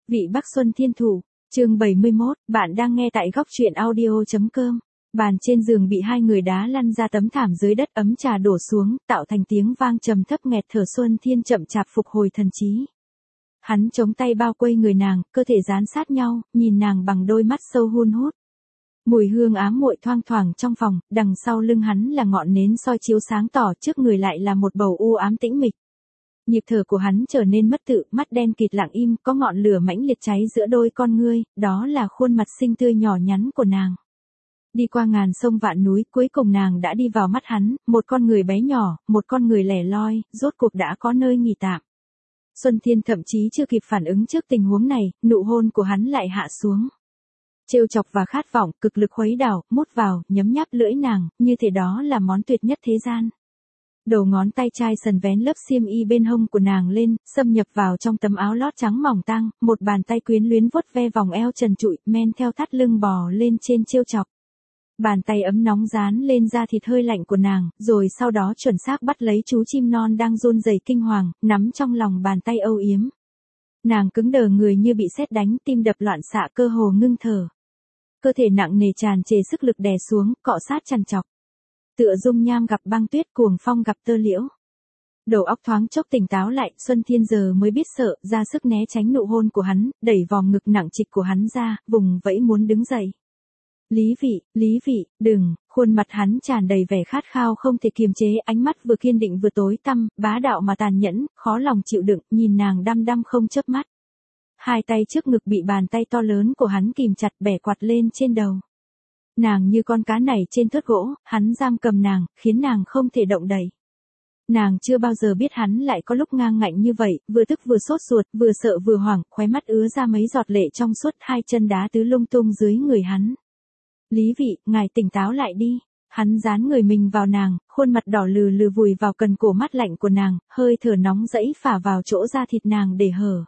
Vị Bắc Xuân Thiên Thủ, chương 71, bạn đang nghe tại góc truyện audio.com. Bàn trên giường bị hai người đá lăn ra tấm thảm dưới đất, ấm trà đổ xuống, tạo thành tiếng vang trầm thấp nghẹt thở. Xuân Thiên chậm chạp phục hồi thần trí. Hắn chống tay bao quây người nàng, cơ thể dán sát nhau, nhìn nàng bằng đôi mắt sâu hun hút. Mùi hương ám muội thoang thoảng trong phòng, đằng sau lưng hắn là ngọn nến soi chiếu sáng tỏ, trước người lại là một bầu u ám tĩnh mịch. Nhịp thở của hắn trở nên mất tự, mắt đen kịt lặng im, có ngọn lửa mãnh liệt cháy giữa đôi con ngươi, đó là khuôn mặt xinh tươi nhỏ nhắn của nàng. Đi qua ngàn sông vạn núi, cuối cùng nàng đã đi vào mắt hắn, một con người bé nhỏ, một con người lẻ loi, rốt cuộc đã có nơi nghỉ tạm. Xuân Thiên thậm chí chưa kịp phản ứng trước tình huống này, nụ hôn của hắn lại hạ xuống. Trêu chọc và khát vọng, cực lực khuấy đảo, mút vào, nhấm nháp lưỡi nàng, như thể đó là món tuyệt nhất thế gian. Đầu ngón tay chai sần vén lớp xiêm y bên hông của nàng lên, xâm nhập vào trong tấm áo lót trắng mỏng tang, một bàn tay quyến luyến vuốt ve vòng eo trần trụi, men theo thắt lưng bò lên trên trêu chọc. Bàn tay ấm nóng dán lên da thịt hơi lạnh của nàng, rồi sau đó chuẩn xác bắt lấy chú chim non đang run rẩy kinh hoàng, nắm trong lòng bàn tay âu yếm. Nàng cứng đờ người như bị sét đánh, tim đập loạn xạ, cơ hồ ngưng thở. Cơ thể nặng nề tràn trề sức lực đè xuống, cọ sát trằn trọc. Tựa dung nham gặp băng tuyết, cuồng phong gặp tơ liễu. Đầu óc thoáng chốc tỉnh táo lại, Xuân Thiên giờ mới biết sợ, ra sức né tránh nụ hôn của hắn, đẩy vòng ngực nặng trịch của hắn ra, vùng vẫy muốn đứng dậy. Lý vị, đừng, khuôn mặt hắn tràn đầy vẻ khát khao không thể kiềm chế, ánh mắt vừa kiên định vừa tối tăm, bá đạo mà tàn nhẫn, khó lòng chịu đựng, nhìn nàng đăm đăm không chớp mắt. Hai tay trước ngực bị bàn tay to lớn của hắn kìm chặt, bẻ quạt lên trên đầu. Nàng như con cá nảy trên thớt gỗ, hắn giam cầm nàng, khiến nàng không thể động đậy. Nàng chưa bao giờ biết hắn lại có lúc ngang ngạnh như vậy, vừa tức vừa sốt ruột, vừa sợ vừa hoảng, khóe mắt ứa ra mấy giọt lệ trong suốt, hai chân đá tứ lung tung dưới người hắn. Lý vị, ngài tỉnh táo lại đi. Hắn dán người mình vào nàng, khuôn mặt đỏ lừ lừ vùi vào cần cổ mát lạnh của nàng, hơi thở nóng rẫy phả vào chỗ da thịt nàng để hở.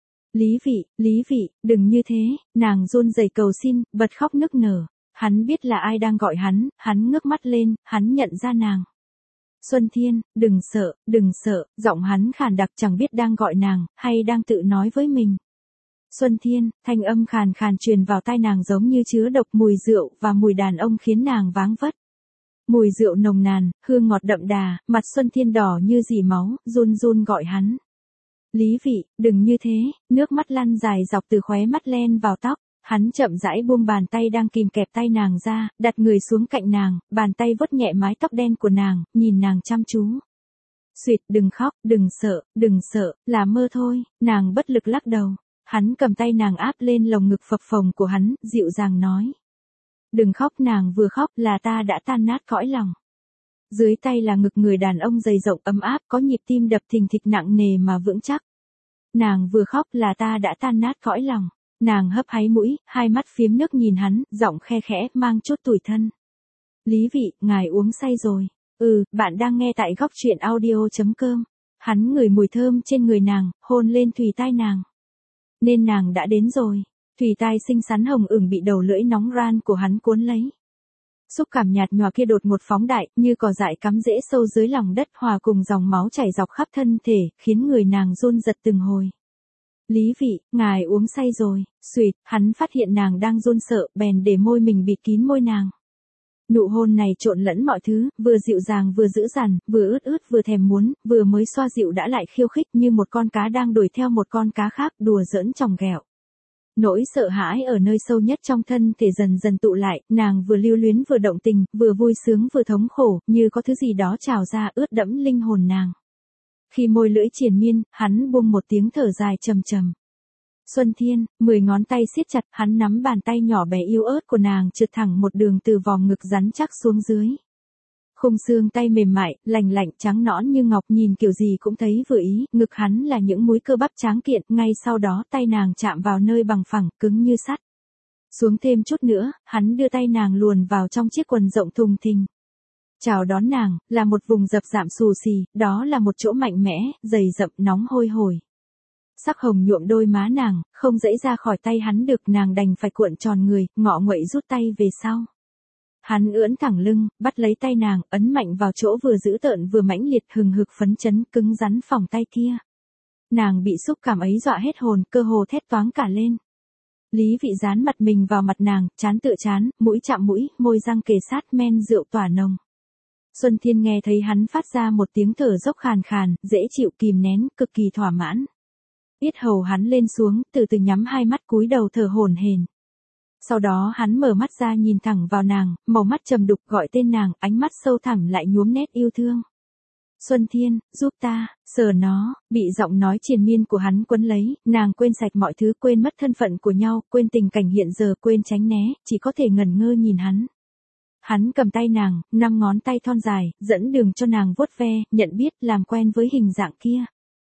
Lý vị, đừng như thế, nàng run rẩy cầu xin, bật khóc nức nở. Hắn biết là ai đang gọi hắn ngước mắt lên, hắn nhận ra nàng. Xuân Thiên, đừng sợ, giọng hắn khàn đặc chẳng biết đang gọi nàng, hay đang tự nói với mình. Xuân Thiên, thanh âm khàn khàn truyền vào tai nàng giống như chứa độc, mùi rượu và mùi đàn ông khiến nàng váng vất. Mùi rượu nồng nàn, hương ngọt đậm đà, mặt Xuân Thiên đỏ như dì máu, run run gọi hắn. Lý vị, đừng như thế, nước mắt lăn dài dọc từ khóe mắt len vào tóc. Hắn chậm rãi buông bàn tay đang kìm kẹp tay nàng ra, đặt người xuống cạnh nàng, bàn tay vuốt nhẹ mái tóc đen của nàng, nhìn nàng chăm chú. Xuyệt, đừng khóc, đừng sợ, là mơ thôi, nàng bất lực lắc đầu. Hắn cầm tay nàng áp lên lồng ngực phập phồng của hắn, dịu dàng nói. Đừng khóc, nàng vừa khóc là ta đã tan nát cõi lòng. Dưới tay là ngực người đàn ông dày rộng ấm áp, có nhịp tim đập thình thịch nặng nề mà vững chắc. Nàng vừa khóc là ta đã tan nát cõi lòng. Nàng hấp háy mũi, hai mắt phiếm nước nhìn hắn, giọng khe khẽ, mang chút tủi thân. Lý vị, ngài uống say rồi. Bạn đang nghe tại góc truyện audio.com. Hắn ngửi mùi thơm trên người nàng, hôn lên thùy tai nàng. Nên nàng đã đến rồi. Thùy tai xinh xắn hồng ửng bị đầu lưỡi nóng ran của hắn cuốn lấy. Xúc cảm nhạt nhòa kia đột ngột phóng đại, như cỏ dại cắm rễ sâu dưới lòng đất, hòa cùng dòng máu chảy dọc khắp thân thể, khiến người nàng run giật từng hồi. Lý vị, ngài uống say rồi. Xuyệt, hắn phát hiện nàng đang run sợ, bèn để môi mình bịt kín môi nàng. Nụ hôn này trộn lẫn mọi thứ, vừa dịu dàng vừa dữ dằn, vừa ướt vừa thèm muốn, vừa mới xoa dịu đã lại khiêu khích, như một con cá đang đuổi theo một con cá khác, đùa giỡn chòng ghẹo. Nỗi sợ hãi ở nơi sâu nhất trong thân thể dần dần tụ lại, nàng vừa lưu luyến vừa động tình, vừa vui sướng vừa thống khổ, như có thứ gì đó trào ra ướt đẫm linh hồn nàng. Khi môi lưỡi triền miên, hắn buông một tiếng thở dài trầm trầm. Xuân Thiên, 10 ngón tay siết chặt, hắn nắm bàn tay nhỏ bé yếu ớt của nàng trượt thẳng một đường từ vòng ngực rắn chắc xuống dưới. Khung xương tay mềm mại, lành lạnh trắng nõn như ngọc, nhìn kiểu gì cũng thấy vừa ý, ngực hắn là những múi cơ bắp tráng kiện, ngay sau đó tay nàng chạm vào nơi bằng phẳng, cứng như sắt. Xuống thêm chút nữa, hắn đưa tay nàng luồn vào trong chiếc quần rộng thùng thình. Chào đón nàng, là một vùng dập dạm xù xì, đó là một chỗ mạnh mẽ, dày rậm nóng hôi hổi. Sắc hồng nhuộm đôi má nàng, không dãy ra khỏi tay hắn được, nàng đành phải cuộn tròn người, ngọ nguậy rút tay về sau. Hắn ưỡn thẳng lưng, bắt lấy tay nàng, ấn mạnh vào chỗ vừa dữ tợn vừa mãnh liệt, hừng hực phấn chấn, cứng rắn phỏng tay kia. Nàng bị xúc cảm ấy dọa hết hồn, cơ hồ thét toáng cả lên. Lý Vị dán mặt mình vào mặt nàng, trán tựa trán, mũi chạm mũi, môi răng kề sát, men rượu tỏa nồng. Xuân Thiên nghe thấy hắn phát ra một tiếng thở dốc khàn khàn, dễ chịu kìm nén, cực kỳ thỏa mãn. Yết hầu hắn lên xuống, từ từ nhắm hai mắt cúi đầu thở hổn hển. Sau đó hắn mở mắt ra nhìn thẳng vào nàng, màu mắt trầm đục gọi tên nàng, ánh mắt sâu thẳm lại nhuốm nét yêu thương. Xuân Thiên, giúp ta, sờ nó, bị giọng nói triền miên của hắn quấn lấy, nàng quên sạch mọi thứ, quên mất thân phận của nhau, quên tình cảnh hiện giờ, quên tránh né, chỉ có thể ngẩn ngơ nhìn hắn. Hắn cầm tay nàng, 5 ngón tay thon dài, dẫn đường cho nàng vuốt ve, nhận biết, làm quen với hình dạng kia.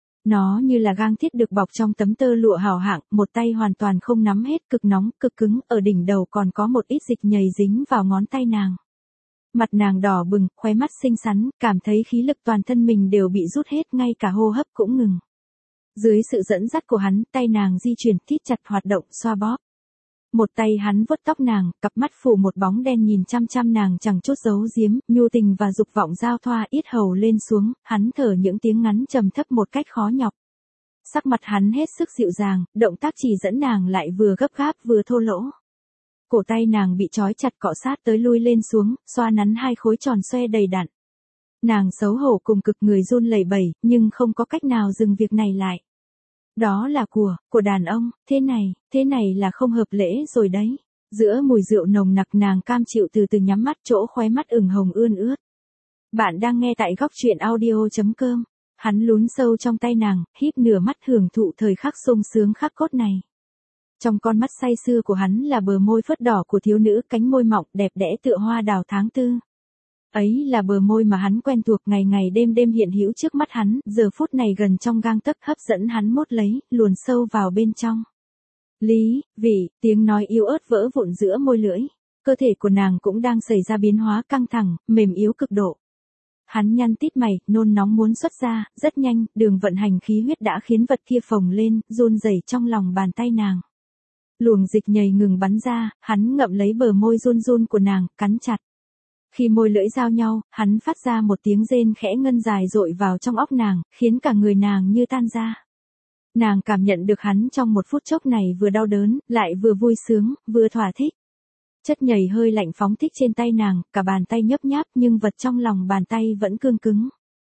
Nó như là gang thiết được bọc trong tấm tơ lụa hào hạng, một tay hoàn toàn không nắm hết, cực nóng, cực cứng, ở đỉnh đầu còn có một ít dịch nhầy dính vào ngón tay nàng. Mặt nàng đỏ bừng, khóe mắt xinh xắn, cảm thấy khí lực toàn thân mình đều bị rút hết, ngay cả hô hấp cũng ngừng. Dưới sự dẫn dắt của hắn, tay nàng di chuyển, thít chặt hoạt động, xoa bóp. Một tay hắn vuốt tóc nàng, cặp mắt phủ một bóng đen nhìn chăm chăm nàng chẳng chút giấu giếm, nhu tình và dục vọng giao thoa, yết hầu lên xuống, hắn thở những tiếng ngắn trầm thấp một cách khó nhọc. Sắc mặt hắn hết sức dịu dàng, động tác chỉ dẫn nàng lại vừa gấp gáp vừa thô lỗ. Cổ tay nàng bị trói chặt cọ sát tới lui lên xuống, xoa nắn hai khối tròn xoe đầy đặn. Nàng xấu hổ cùng cực, người run lẩy bẩy, nhưng không có cách nào dừng việc này lại. Đó là của đàn ông, thế này là không hợp lễ rồi đấy. Giữa mùi rượu nồng nặc nàng cam chịu từ từ nhắm mắt, chỗ khóe mắt ửng hồng ươn ướt. Bạn đang nghe tại góc truyện audio.com. Hắn lún sâu trong tay nàng, híp nửa mắt hưởng thụ thời khắc sung sướng khắc cốt này. Trong con mắt say sưa của hắn là bờ môi phớt đỏ của thiếu nữ, cánh môi mọng đẹp đẽ tựa hoa đào tháng tư. Ấy là bờ môi mà hắn quen thuộc, ngày ngày đêm đêm hiện hữu trước mắt hắn, giờ phút này gần trong gang tấc, hấp dẫn hắn mốt lấy, luồn sâu vào bên trong. Lý Vị, tiếng nói yếu ớt vỡ vụn giữa môi lưỡi. Cơ thể của nàng cũng đang xảy ra biến hóa, căng thẳng, mềm yếu cực độ. Hắn nhăn tít mày, nôn nóng muốn xuất ra, rất nhanh, đường vận hành khí huyết đã khiến vật kia phồng lên, run rẩy trong lòng bàn tay nàng. Luồng dịch nhầy ngừng bắn ra, hắn ngậm lấy bờ môi run run của nàng, cắn chặt. Khi môi lưỡi giao nhau, hắn phát ra một tiếng rên khẽ ngân dài dội vào trong óc nàng, khiến cả người nàng như tan ra. Nàng cảm nhận được hắn trong một phút chốc này vừa đau đớn, lại vừa vui sướng, vừa thỏa thích. Chất nhầy hơi lạnh phóng thích trên tay nàng, cả bàn tay nhấp nháp nhưng vật trong lòng bàn tay vẫn cương cứng.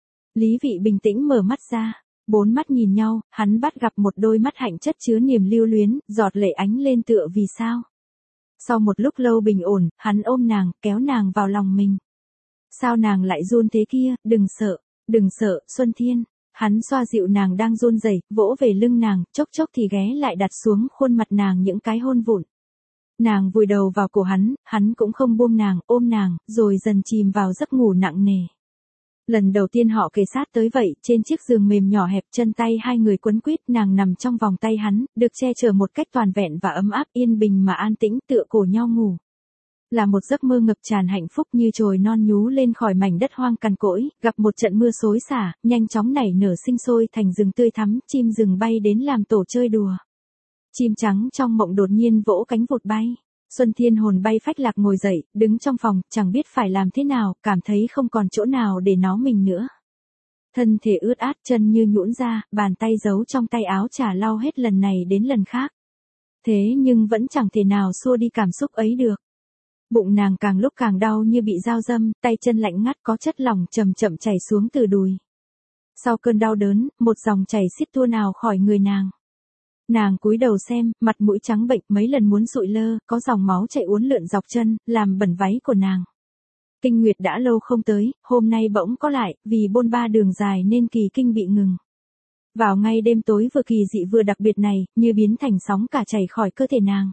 Lý Vị bình tĩnh mở mắt ra, 4 mắt nhìn nhau, hắn bắt gặp một đôi mắt hạnh chất chứa niềm lưu luyến, giọt lệ ánh lên tựa vì sao. Sau một lúc lâu bình ổn, hắn ôm nàng, kéo nàng vào lòng mình. Sao nàng lại run thế kia, đừng sợ, Xuân Thiên. Hắn xoa dịu nàng đang run rẩy, vỗ về lưng nàng, chốc chốc thì ghé lại đặt xuống khuôn mặt nàng những cái hôn vụn. Nàng vùi đầu vào cổ hắn cũng không buông nàng, ôm nàng, rồi dần chìm vào giấc ngủ nặng nề. Lần đầu tiên họ kề sát tới vậy, trên chiếc giường mềm nhỏ hẹp, chân tay hai người quấn quýt, nàng nằm trong vòng tay hắn, được che chở một cách toàn vẹn và ấm áp, yên bình mà an tĩnh, tựa cổ nhau ngủ. Là một giấc mơ ngập tràn hạnh phúc, như chồi non nhú lên khỏi mảnh đất hoang cằn cỗi, gặp một trận mưa xối xả, nhanh chóng nảy nở sinh sôi thành rừng tươi thắm, chim rừng bay đến làm tổ chơi đùa. Chim trắng trong mộng đột nhiên vỗ cánh vụt bay. Xuân Thiên hồn bay phách lạc ngồi dậy, đứng trong phòng, chẳng biết phải làm thế nào, cảm thấy không còn chỗ nào để nó mình nữa. Thân thể ướt át, chân như nhũn ra, bàn tay giấu trong tay áo chả lau hết lần này đến lần khác. Thế nhưng vẫn chẳng thể nào xua đi cảm xúc ấy được. Bụng nàng càng lúc càng đau như bị dao dâm, tay chân lạnh ngắt, có chất lỏng chậm chậm chảy xuống từ đùi. Sau cơn đau đớn, một dòng chảy xiết tuôn nào khỏi người nàng. Nàng cúi đầu xem, mặt mũi trắng bệch, mấy lần muốn sụi lơ, có dòng máu chảy uốn lượn dọc chân, làm bẩn váy của nàng. Kinh nguyệt đã lâu không tới, hôm nay bỗng có lại, vì bôn ba đường dài nên kỳ kinh bị ngừng. Vào ngay đêm tối vừa kỳ dị vừa đặc biệt này, như biến thành sóng cả chảy khỏi cơ thể nàng.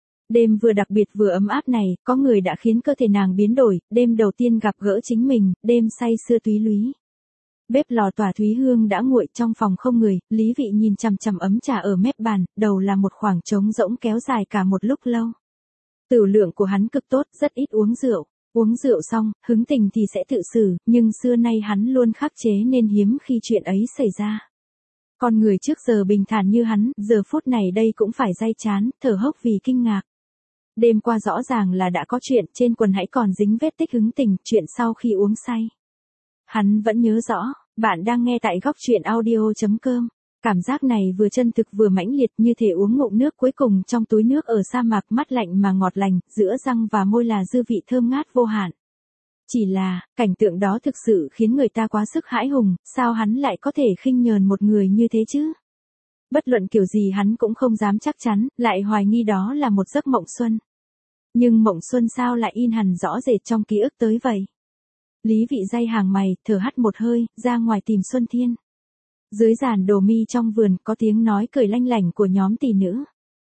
Đêm vừa đặc biệt vừa ấm áp này, có người đã khiến cơ thể nàng biến đổi, đêm đầu tiên gặp gỡ chính mình, đêm say sưa túy lúy. Bếp lò tỏa thúy hương đã nguội, trong phòng không người, Lý Vị nhìn chằm chằm ấm trà ở mép bàn, đầu là một khoảng trống rỗng kéo dài cả một lúc lâu. Tửu lượng của hắn cực tốt, rất ít uống rượu xong, hứng tình thì sẽ tự xử, nhưng xưa nay hắn luôn khắc chế nên hiếm khi chuyện ấy xảy ra. Con người trước giờ bình thản như hắn, giờ phút này đây cũng phải day chán, thở hốc vì kinh ngạc. Đêm qua rõ ràng là đã có chuyện, trên quần hãy còn dính vết tích hứng tình, chuyện sau khi uống say. Hắn vẫn nhớ rõ, bạn đang nghe tại góc truyện audio.com. Cảm giác này vừa chân thực vừa mãnh liệt như thể uống ngụm nước cuối cùng trong túi nước ở sa mạc, mát lạnh mà ngọt lành, giữa răng và môi là dư vị thơm ngát vô hạn. Chỉ là, cảnh tượng đó thực sự khiến người ta quá sức hãi hùng, sao hắn lại có thể khinh nhờn một người như thế chứ? Bất luận kiểu gì hắn cũng không dám chắc chắn, lại hoài nghi đó là một giấc mộng xuân. Nhưng mộng xuân sao lại in hằn rõ rệt trong ký ức tới vậy? Lý Vị day hàng mày, thở hắt một hơi, ra ngoài tìm Xuân Thiên. Dưới giàn đồ mi trong vườn có tiếng nói cười lanh lảnh của nhóm tỷ nữ.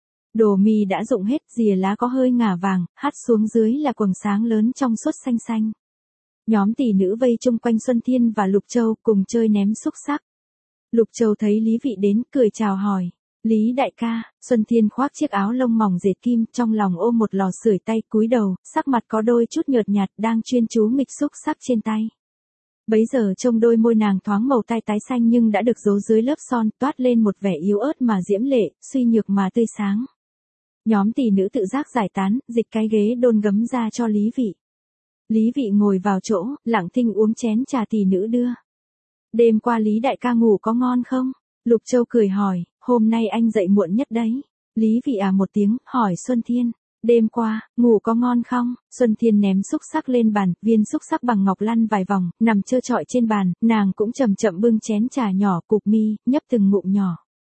Đồ mi đã rụng hết, rìa lá có hơi ngả vàng, hắt xuống dưới là quầng sáng lớn trong suốt xanh xanh. Nhóm tỷ nữ vây chung quanh Xuân Thiên và Lục Châu cùng chơi ném xúc xắc. Lục Châu thấy Lý Vị đến, cười chào hỏi. Lý đại ca. Xuân Thiên khoác chiếc áo lông mỏng dệt kim, trong lòng ôm một lò sưởi tay, cúi đầu, sắc mặt có đôi chút nhợt nhạt, đang chuyên chú nghịch xúc xắc trên tay. Bấy giờ trông đôi môi nàng thoáng màu tai tái xanh nhưng đã được giấu dưới lớp son, toát lên một vẻ yếu ớt mà diễm lệ, suy nhược mà tươi sáng. Nhóm tỷ nữ tự giác giải tán, dịch cái ghế đôn gấm ra cho Lý Vị. Lý Vị ngồi vào chỗ, lặng thinh uống chén trà tỷ nữ đưa. Đêm qua Lý đại ca ngủ có ngon không? Lục Châu cười hỏi, hôm nay anh dậy muộn nhất đấy. Lý Vị một tiếng, hỏi Xuân Thiên. Đêm qua, ngủ có ngon không? Xuân Thiên ném xúc xắc lên bàn, viên xúc xắc bằng ngọc lăn vài vòng, nằm trơ trọi trên bàn, nàng cũng chậm chậm bưng chén trà nhỏ cụp mi, nhấp từng ngụm nhỏ.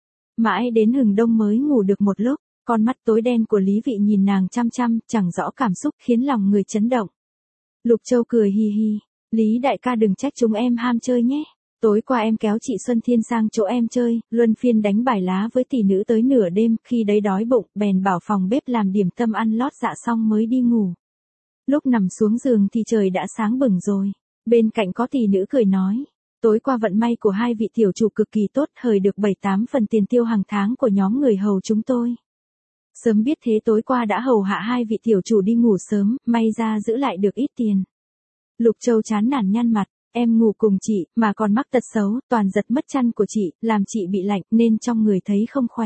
Mãi đến hừng đông mới ngủ được một lúc, con mắt tối đen của Lý Vị nhìn nàng chăm chăm, chẳng rõ cảm xúc khiến lòng người chấn động. Lục Châu cười hi hi, Lý đại ca đừng trách chúng em ham chơi nhé. Tối qua em kéo chị Xuân Thiên sang chỗ em chơi, luân phiên đánh bài lá với tỷ nữ tới nửa đêm, khi đấy đói bụng, bèn bảo phòng bếp làm điểm tâm ăn lót dạ xong mới đi ngủ. Lúc nằm xuống giường thì trời đã sáng bừng rồi. Bên cạnh có tỷ nữ cười nói, tối qua vận may của hai vị tiểu chủ cực kỳ tốt, hời được 7-8 phần tiền tiêu hàng tháng của nhóm người hầu chúng tôi. Sớm biết thế tối qua đã hầu hạ hai vị tiểu chủ đi ngủ sớm, may ra giữ lại được ít tiền. Lục Châu chán nản nhăn mặt. Em ngủ cùng chị, mà còn mắc tật xấu, toàn giật mất chăn của chị, làm chị bị lạnh, nên trong người thấy không khỏe.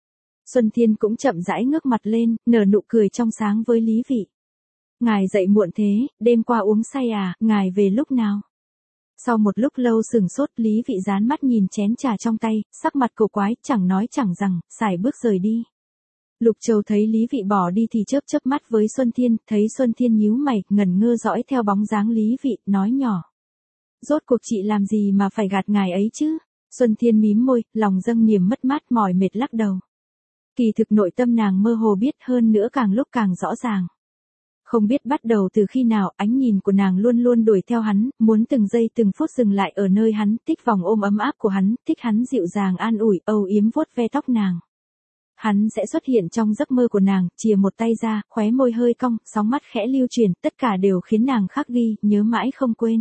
Xuân Thiên cũng chậm rãi ngước mặt lên, nở nụ cười trong sáng với Lý Vị. Ngài dậy muộn thế, đêm qua uống say à, ngài về lúc nào? Sau một lúc lâu sừng sốt, Lý Vị dán mắt nhìn chén trà trong tay, sắc mặt cổ quái, chẳng nói chẳng rằng, sải bước rời đi. Lục Châu thấy Lý Vị bỏ đi thì chớp chớp mắt với Xuân Thiên, thấy Xuân Thiên nhíu mày, ngẩn ngơ dõi theo bóng dáng Lý Vị, nói nhỏ. Rốt cuộc chị làm gì mà phải gạt ngài ấy chứ? Xuân Thiên mím môi, lòng dâng niềm mất mát mỏi mệt lắc đầu. Kỳ thực nội tâm nàng mơ hồ biết, hơn nữa càng lúc càng rõ ràng. Không biết bắt đầu từ khi nào, ánh nhìn của nàng luôn luôn đuổi theo hắn, muốn từng giây từng phút dừng lại ở nơi hắn, thích vòng ôm ấm áp của hắn, thích hắn dịu dàng an ủi, âu yếm vuốt ve tóc nàng. Hắn sẽ xuất hiện trong giấc mơ của nàng, chìa một tay ra, khóe môi hơi cong, sóng mắt khẽ lưu truyền, tất cả đều khiến nàng khắc ghi, nhớ mãi không quên.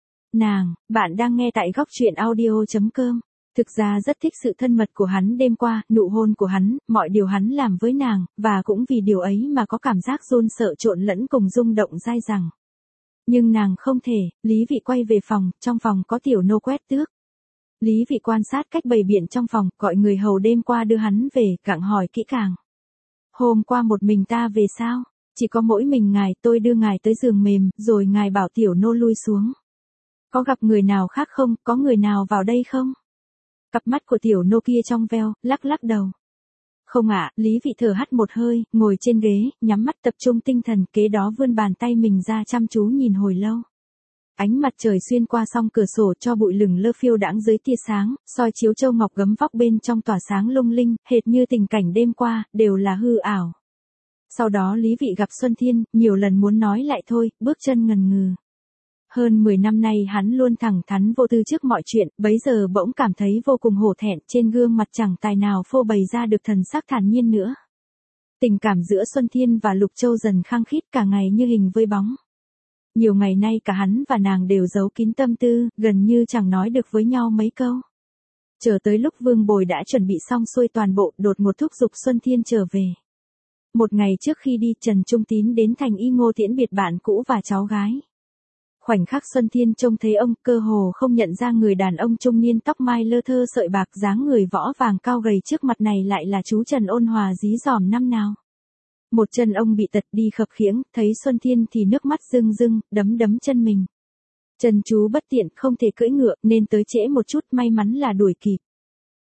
Bạn đang nghe tại góc truyện audio.com. Thực ra rất thích sự thân mật của hắn đêm qua, nụ hôn của hắn, mọi điều hắn làm với nàng, và cũng vì điều ấy mà có cảm giác run sợ trộn lẫn cùng rung động dai dẳng. Nhưng nàng không thể, Lý Vị quay về phòng, trong phòng có tiểu nô quét tước. Lý Vị quan sát cách bày biện trong phòng, gọi người hầu đêm qua đưa hắn về, gặng hỏi kỹ càng. Hôm qua một mình ta về sao? Chỉ có mỗi mình ngài, tôi đưa ngài tới giường mềm, rồi ngài bảo tiểu nô lui xuống. Có gặp người nào khác không, có người nào vào đây không? Cặp mắt của tiểu nô kia trong veo, lắc lắc đầu. Không ạ, Lý Vị thở hắt một hơi, ngồi trên ghế, nhắm mắt tập trung tinh thần, kế đó vươn bàn tay mình ra chăm chú nhìn hồi lâu. Ánh mặt trời xuyên qua song cửa sổ cho bụi lửng lơ phiêu đãng dưới tia sáng, soi chiếu châu ngọc gấm vóc bên trong tỏa sáng lung linh, hệt như tình cảnh đêm qua, đều là hư ảo. Sau đó Lý Vị gặp Xuân Thiên, nhiều lần muốn nói lại thôi, bước chân ngần ngừ. Hơn 10 năm nay hắn luôn thẳng thắn vô tư trước mọi chuyện, bấy giờ bỗng cảm thấy vô cùng hổ thẹn, trên gương mặt chẳng tài nào phô bày ra được thần sắc thản nhiên nữa. Tình cảm giữa Xuân Thiên và Lục Châu dần khăng khít, cả ngày như hình với bóng. Nhiều ngày nay cả hắn và nàng đều giấu kín tâm tư, gần như chẳng nói được với nhau mấy câu. Chờ tới lúc Vương Bồi đã chuẩn bị xong xuôi toàn bộ, đột ngột thúc giục Xuân Thiên trở về. Một ngày trước khi đi, Trần Trung Tín đến thành Y Ngô tiễn biệt bạn cũ và cháu gái. Khoảnh khắc Xuân Thiên trông thấy ông, cơ hồ không nhận ra người đàn ông trung niên tóc mai lơ thơ sợi bạc, dáng người võ vàng cao gầy trước mặt này lại là chú Trần ôn hòa dí dỏm năm nào. Một chân ông bị tật đi khập khiễng, thấy Xuân Thiên thì nước mắt rưng rưng, đấm đấm chân mình. Chân chú bất tiện không thể cưỡi ngựa nên tới trễ một chút, may mắn là đuổi kịp.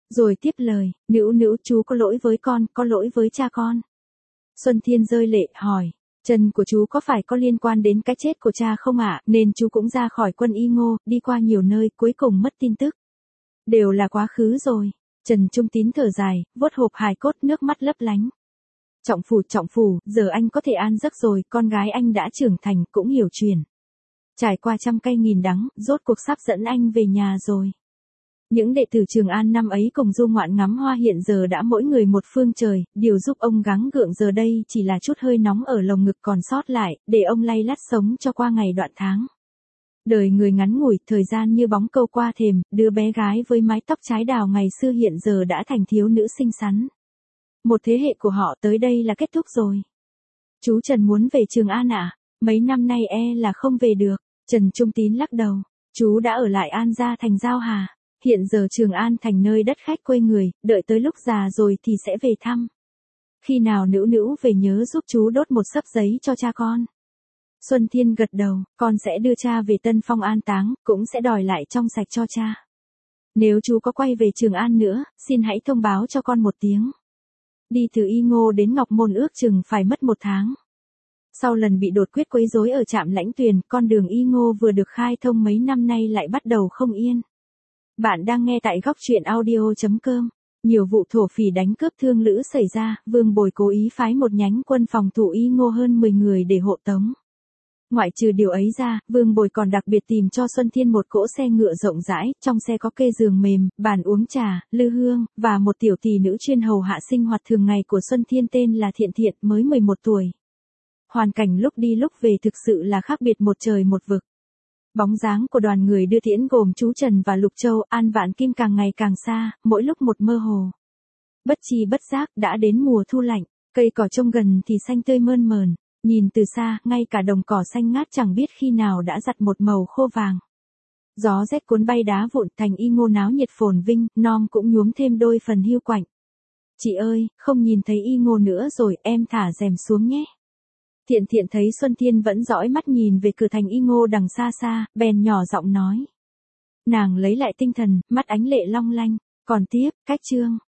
Rồi tiếp lời, Nữu Nữu chú có lỗi với con, có lỗi với cha con. Xuân Thiên rơi lệ, hỏi, chân của chú có phải có liên quan đến cái chết của cha không ạ? Nên chú cũng ra khỏi quân Y Ngô, đi qua nhiều nơi, cuối cùng mất tin tức. Đều là quá khứ rồi. Trần Trung Tín thở dài, vuốt hộp hài cốt, nước mắt lấp lánh. Trọng phủ, giờ anh có thể an giấc rồi, con gái anh đã trưởng thành, cũng hiểu chuyện. Trải qua trăm cay nghìn đắng, rốt cuộc sắp dẫn anh về nhà rồi. Những đệ tử Trường An năm ấy cùng du ngoạn ngắm hoa hiện giờ đã mỗi người một phương trời, điều giúp ông gắng gượng giờ đây chỉ là chút hơi nóng ở lồng ngực còn sót lại, để ông lay lắt sống cho qua ngày đoạn tháng. Đời người ngắn ngủi, thời gian như bóng câu qua thềm, đứa bé gái với mái tóc trái đào ngày xưa hiện giờ đã thành thiếu nữ xinh xắn. Một thế hệ của họ tới đây là kết thúc rồi. Chú Trần muốn về Trường An à? Mấy năm nay là không về được. Trần Trung Tín lắc đầu. Chú đã ở lại An Gia thành Giao Hà. Hiện giờ Trường An thành nơi đất khách quê người, đợi tới lúc già rồi thì sẽ về thăm. Khi nào Nữu Nữu về nhớ giúp chú đốt một xấp giấy cho cha con. Xuân Thiên gật đầu, con sẽ đưa cha về Tân Phong an táng, cũng sẽ đòi lại trong sạch cho cha. Nếu chú có quay về Trường An nữa, xin hãy thông báo cho con một tiếng. Đi từ Y Ngô đến Ngọc Môn ước chừng phải mất 1 tháng. Sau lần bị đột quyết quấy rối ở trạm Lãnh Tuyền, con đường Y Ngô vừa được khai thông mấy năm nay lại bắt đầu không yên. Bạn đang nghe tại góc truyện audio.com. Nhiều vụ thổ phỉ đánh cướp thương lữ xảy ra, Vương Bồi cố ý phái một nhánh quân phòng thủ Y Ngô hơn 10 người để hộ tống. Ngoại trừ điều ấy ra, Vương Bồi còn đặc biệt tìm cho Xuân Thiên một cỗ xe ngựa rộng rãi, trong xe có kê giường mềm, bàn uống trà, lư hương, và một tiểu tỷ nữ chuyên hầu hạ sinh hoạt thường ngày của Xuân Thiên tên là Thiện Thiện, mới 11 tuổi. Hoàn cảnh lúc đi lúc về thực sự là khác biệt một trời một vực. Bóng dáng của đoàn người đưa tiễn gồm chú Trần và Lục Châu, An Vạn Kim càng ngày càng xa, mỗi lúc một mơ hồ. Bất chi bất giác đã đến mùa thu lạnh, cây cỏ trông gần thì xanh tươi mơn mởn, nhìn từ xa, ngay cả đồng cỏ xanh ngát chẳng biết khi nào đã giặt một màu khô vàng. Gió rét cuốn bay đá vụn, thành Y Ngô náo nhiệt phồn vinh, non cũng nhuốm thêm đôi phần hiu quạnh. Chị ơi, không nhìn thấy Y Ngô nữa rồi, em thả rèm xuống nhé. Thiện Thiện thấy Xuân Thiên vẫn dõi mắt nhìn về cửa thành Y Ngô đằng xa xa, bèn nhỏ giọng nói. Nàng lấy lại tinh thần, mắt ánh lệ long lanh. Còn tiếp, cách chương.